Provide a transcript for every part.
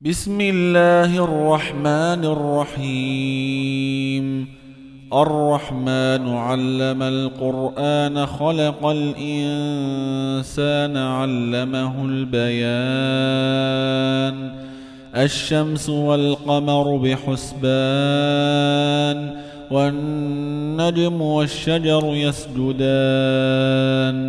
بسم الله الرحمن الرحيم. الرحمن علم القرآن خلق الإنسان علمه البيان. الشمس والقمر بحسبان والنجم والشجر يسجدان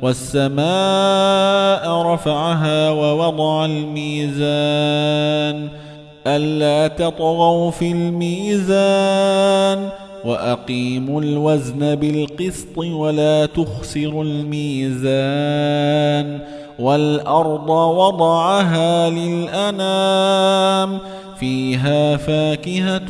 والسماء رفعها ووضع الميزان ألا تطغوا في الميزان وأقيموا الوزن بالقسط ولا تخسروا الميزان والأرض وضعها للأنام فيها فاكهة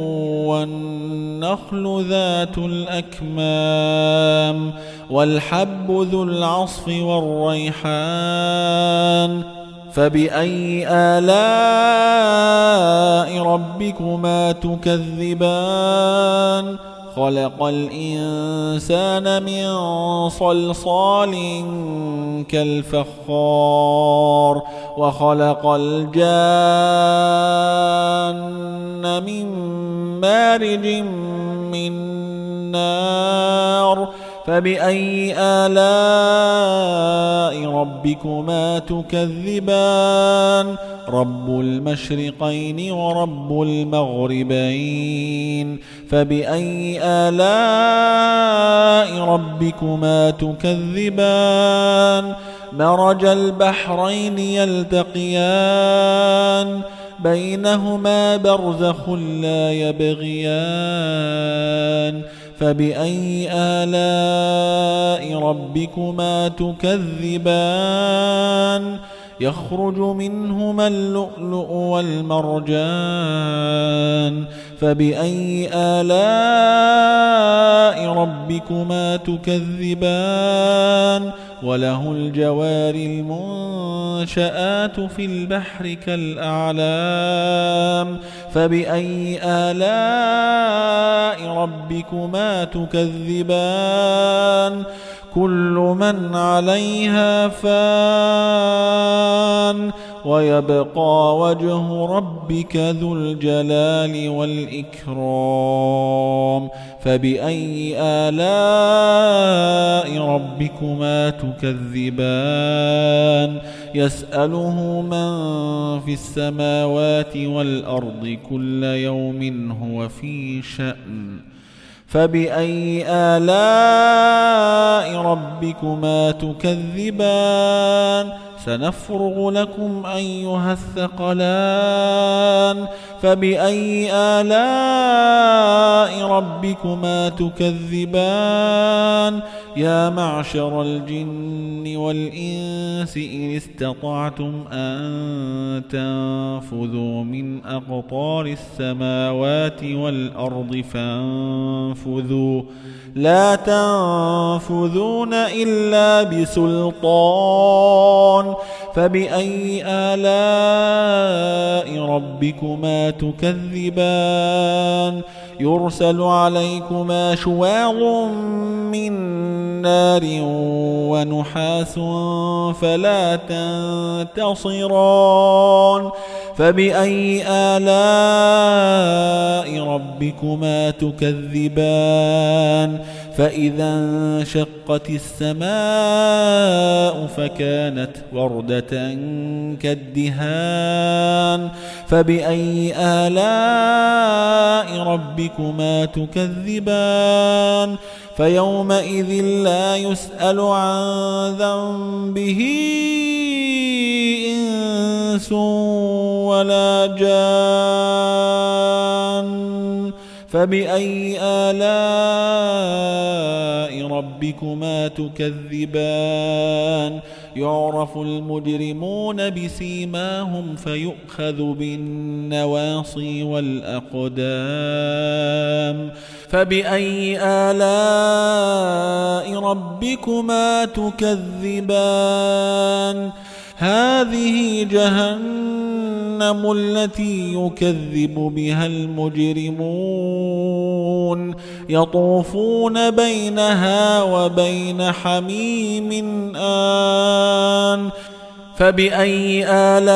والنخل ذات الأكمام والحب ذو العصف والريحان. فبأي آلاء ربكما تكذبان؟ خلق الإنسان من صلصال كالفخار وخلق الجان من مارج من نار. فبأي آلاء ربكما تكذبان؟ رب المشرقين ورب المغربين. فبأي آلاء ربكما تكذبان؟ مرج البحرين يلتقيان بينهما برزخ لا يبغيان. فبأي آلاء ربكما تكذبان؟ يخرج منهما اللؤلؤ والمرجان. فبأي آلاء ربكما تكذبان؟ وله الجوار المنشآت في البحر كالأعلام. فبأي آلاء ربكما تكذبان؟ كل من عليها فان ويبقى وجه ربك ذو الجلال والإكرام. فبأي آلاء ربكما تكذبان؟ يسأله من في السماوات والأرض كل يوم هو في شأن. فبأي آلاء ربكما تكذبان؟ سنفرغ لكم أيها الثقلان. فبأي آلاء ربكما تكذبان؟ يا معشر الجن والإنس إن استطعتم أن تنفذوا من أقطار السماوات والأرض فانفذوا لا تنفذون إلا بسلطان. فبأي آلاء ربكما تكذبان؟ يرسل عليكما شواظ من نار ونحاس فلا تنتصران. فبأي آلاء ربكما تكذبان؟ فإذا انشقت السماء فكانت وردة كالدهان. فبأي آلاء ربكما تكذبان؟ فيومئذ لا يسأل عن ذنبه إنس ولا جان. فبأي آلاء ربكما تكذبان؟ يعرف المجرمون بسيماهم فيؤخذ بالنواصي والأقدام. فبأي آلاء ربكما تكذبان؟ هذه جهنم التي يكذب بها المجرمون يطوفون بينها وبين حميم آن فبأي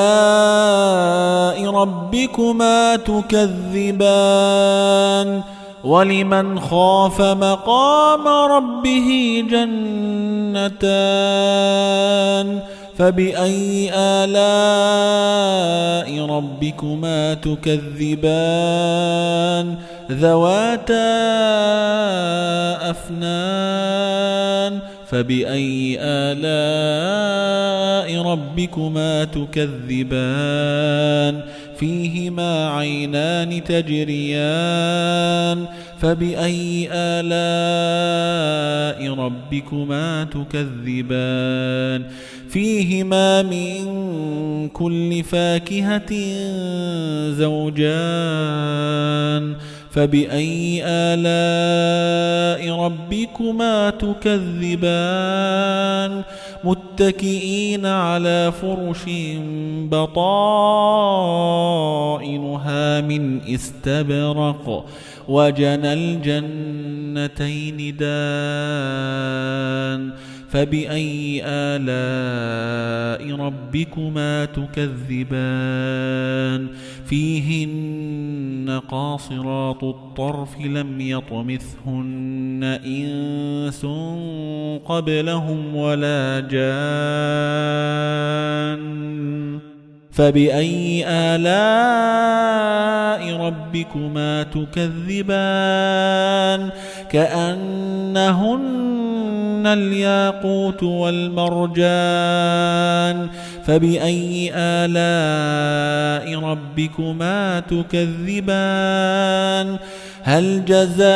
آلاء ربكما تكذبان ولمن خاف مقام ربه جنتان فبأي آلاء ربكما تكذبان ذواتا أفنان فبأي آلاء ربكما تكذبان فيهما عينان تجريان فبأي آلاء ربكما تكذبان فيهما من كل فاكهة زوجان فبأي آلاء ربكما تكذبان متكئين على فرش بطائنها من استبرق وجنى الجنتين دان فبأي آلاء ربكما تكذبان فيهن قاصرات الطرف لم يطمثهن إنس قبلهم ولا جان فبأي آلاء ربكما تكذبان كأنهن الياقوت والمرجان فبأي آلاء ربكما تكذبان هل جزاء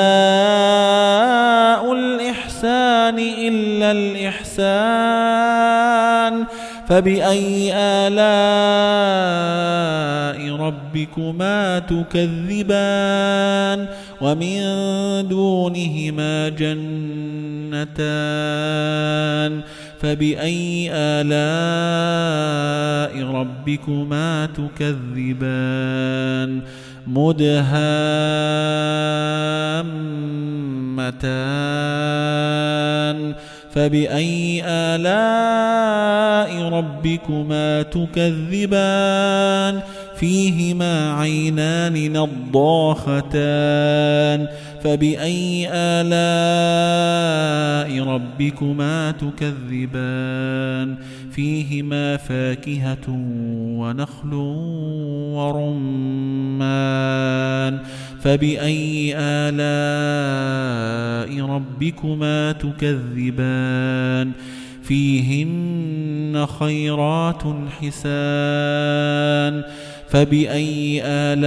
الإحسان إلا الإحسان فبأي آلاء ربكما تكذبان ومن دونهما جنتان فبأي آلاء ربكما تكذبان مدهامتان فبأي آلاء ربكما تكذبان فيهما عينان نضاختان فبأي آلاء ربكما تكذبان فيهما فاكهة ونخل ورمان فبأي آلاء ربكما تكذبان فيهن خيرات حسان فبأي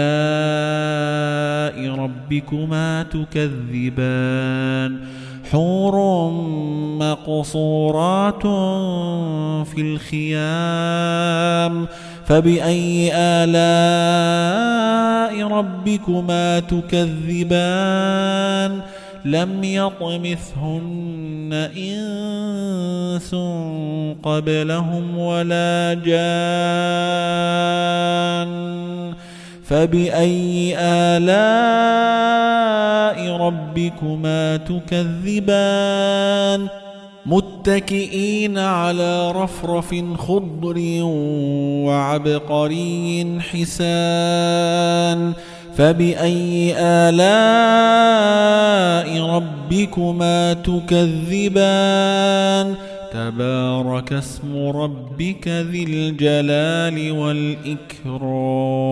آلاء ربكما تكذبان حور مقصورات في الخيام فبأي آلاء ربكما تكذبان لم يطمثهن إنس قبلهم ولا جان فبأي آلاء ربكما تكذبان متكئين على رفرف خضر وعبقري حسان فبأي آلاء ربكما تكذبان تبارك اسم ربك ذي الجلال والإكرام